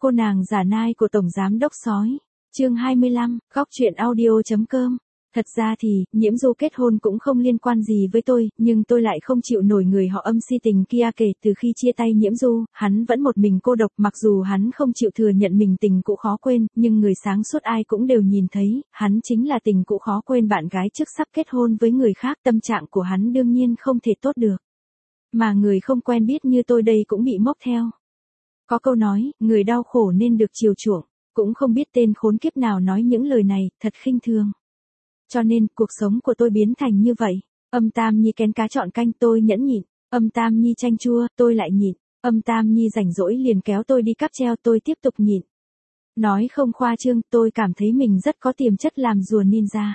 Cô nàng giả nai của Tổng Giám Đốc Sói. Chương 25, góc chuyện audio.com. Thật ra thì, Nhiễm Du kết hôn cũng không liên quan gì với tôi, nhưng tôi lại không chịu nổi người họ Âm si tình kia. Kể từ khi chia tay Nhiễm Du, hắn vẫn một mình cô độc. Mặc dù hắn không chịu thừa nhận mình tình cũ khó quên, nhưng người sáng suốt ai cũng đều nhìn thấy, hắn chính là tình cũ khó quên bạn gái trước sắp kết hôn với người khác. Tâm trạng của hắn đương nhiên không thể tốt được. Mà người không quen biết như tôi đây cũng bị mốc theo. Có câu nói, người đau khổ nên được chiều chuộng, cũng không biết tên khốn kiếp nào nói những lời này, thật khinh thường. Cho nên, cuộc sống của tôi biến thành như vậy. Âm Tam Nhi kén cá chọn canh tôi nhẫn nhịn, Âm Tam Nhi chanh chua, tôi lại nhịn, Âm Tam Nhi rảnh rỗi liền kéo tôi đi cáp treo, tôi tiếp tục nhịn. Nói không khoa trương, tôi cảm thấy mình rất có tiềm chất làm rùa ninja.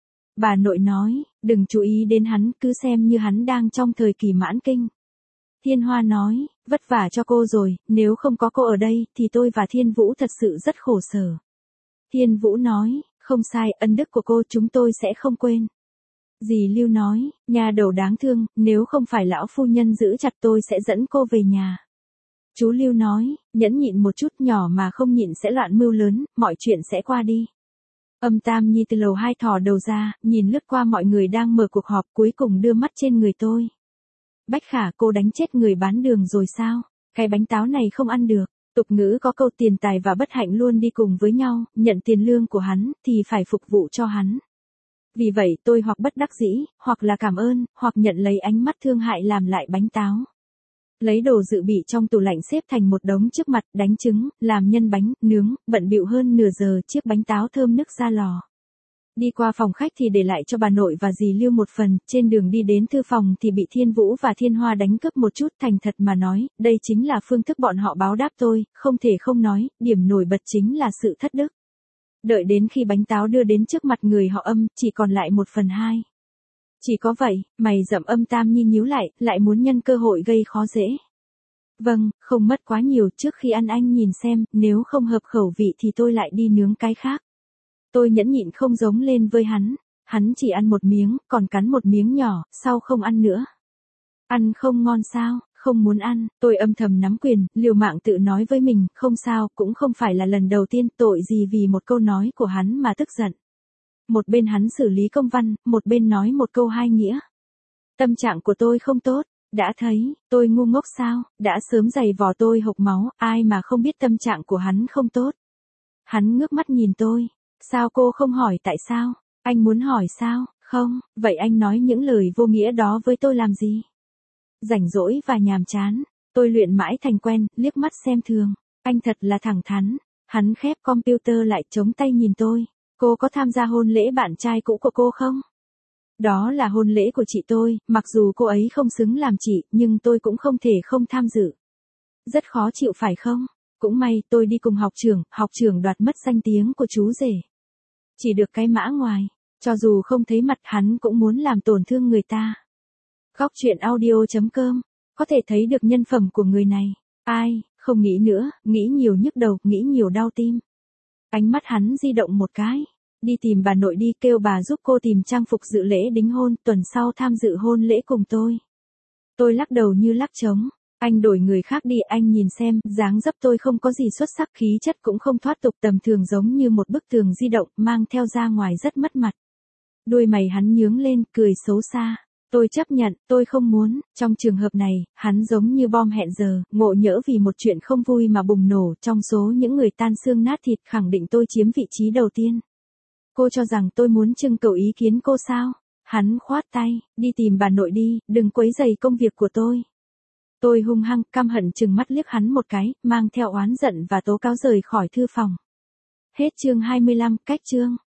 Bà nội nói, đừng chú ý đến hắn, cứ xem như hắn đang trong thời kỳ mãn kinh. Thiên Hoa nói, vất vả cho cô rồi, nếu không có cô ở đây, thì tôi và Thiên Vũ thật sự rất khổ sở. Thiên Vũ nói, không sai, ân đức của cô chúng tôi sẽ không quên. Dì Lưu nói, nhà đầu đáng thương, nếu không phải lão phu nhân giữ chặt tôi sẽ dẫn cô về nhà. Chú Lưu nói, nhẫn nhịn một chút, nhỏ mà không nhịn sẽ loạn mưu lớn, mọi chuyện sẽ qua đi. Âm Tam Nhi từ lầu 2 thò đầu ra, nhìn lướt qua mọi người đang mở cuộc họp, cuối cùng đưa mắt trên người tôi. Bách Khả, cô đánh chết người bán đường rồi sao? Cái bánh táo này không ăn được. Tục ngữ có câu tiền tài và bất hạnh luôn đi cùng với nhau, nhận tiền lương của hắn, thì phải phục vụ cho hắn. Vì vậy tôi hoặc bất đắc dĩ, hoặc là cảm ơn, hoặc nhận lấy ánh mắt thương hại làm lại bánh táo. Lấy đồ dự bị trong tủ lạnh xếp thành một đống trước mặt, đánh trứng, làm nhân bánh, nướng, bận bịu hơn nửa giờ chiếc bánh táo thơm nức ra lò. Đi qua phòng khách thì để lại cho bà nội và dì Lưu một phần, trên đường đi đến thư phòng thì bị Thiên Vũ và Thiên Hoa đánh cướp một chút. Thành thật mà nói, đây chính là phương thức bọn họ báo đáp tôi, không thể không nói, điểm nổi bật chính là sự thất đức. Đợi đến khi bánh táo đưa đến trước mặt người họ Âm, chỉ còn lại 1/2. Chỉ có vậy, mày rậm Âm Tam Nhi nhíu lại muốn nhân cơ hội gây khó dễ. Vâng, không mất quá nhiều, trước khi ăn anh nhìn xem, nếu không hợp khẩu vị thì tôi lại đi nướng cái khác. Tôi nhẫn nhịn không giống lên với hắn chỉ ăn một miếng, còn cắn một miếng nhỏ, sau không ăn nữa. Ăn không ngon sao, không muốn ăn, tôi âm thầm nắm quyền, liều mạng tự nói với mình, không sao, cũng không phải là lần đầu tiên, tội gì vì một câu nói của hắn mà tức giận. Một bên hắn xử lý công văn, một bên nói một câu hai nghĩa. Tâm trạng của tôi không tốt, đã thấy, tôi ngu ngốc sao, đã sớm giày vò tôi hộc máu, ai mà không biết tâm trạng của hắn không tốt. Hắn ngước mắt nhìn tôi. Sao cô không hỏi tại sao? Anh muốn hỏi sao? Không, vậy anh nói những lời vô nghĩa đó với tôi làm gì? Rảnh rỗi và nhàm chán, tôi luyện mãi thành quen, liếc mắt xem thường. Anh thật là thẳng thắn. Hắn khép computer lại chống tay nhìn tôi. Cô có tham gia hôn lễ bạn trai cũ của cô không? Đó là hôn lễ của chị tôi, mặc dù cô ấy không xứng làm chị, nhưng tôi cũng không thể không tham dự. Rất khó chịu phải không? Cũng may tôi đi cùng học trưởng đoạt mất danh tiếng của chú rể. Chỉ được cái mã ngoài, cho dù không thấy mặt hắn cũng muốn làm tổn thương người ta. Góc chuyện audio.com, có thể thấy được nhân phẩm của người này. Ai, không nghĩ nữa, nghĩ nhiều nhức đầu, nghĩ nhiều đau tim. Ánh mắt hắn di động một cái. Đi tìm bà nội đi, kêu bà giúp cô tìm trang phục dự lễ đính hôn, tuần sau tham dự hôn lễ cùng tôi. Tôi lắc đầu như lắc trống. Anh đổi người khác đi, anh nhìn xem, dáng dấp tôi không có gì xuất sắc, khí chất cũng không thoát tục, tầm thường giống như một bức tường di động, mang theo ra ngoài rất mất mặt. Đuôi mày hắn nhướng lên, cười xấu xa. Tôi chấp nhận, tôi không muốn, trong trường hợp này, hắn giống như bom hẹn giờ, ngộ nhỡ vì một chuyện không vui mà bùng nổ, trong số những người tan xương nát thịt, khẳng định tôi chiếm vị trí đầu tiên. Cô cho rằng tôi muốn trưng cầu ý kiến cô sao? Hắn khoát tay, đi tìm bà nội đi, đừng quấy rầy công việc của tôi. Tôi hung hăng, căm hận chừng mắt liếc hắn một cái, mang theo oán giận và tố cáo rời khỏi thư phòng. Hết chương 25, cách chương.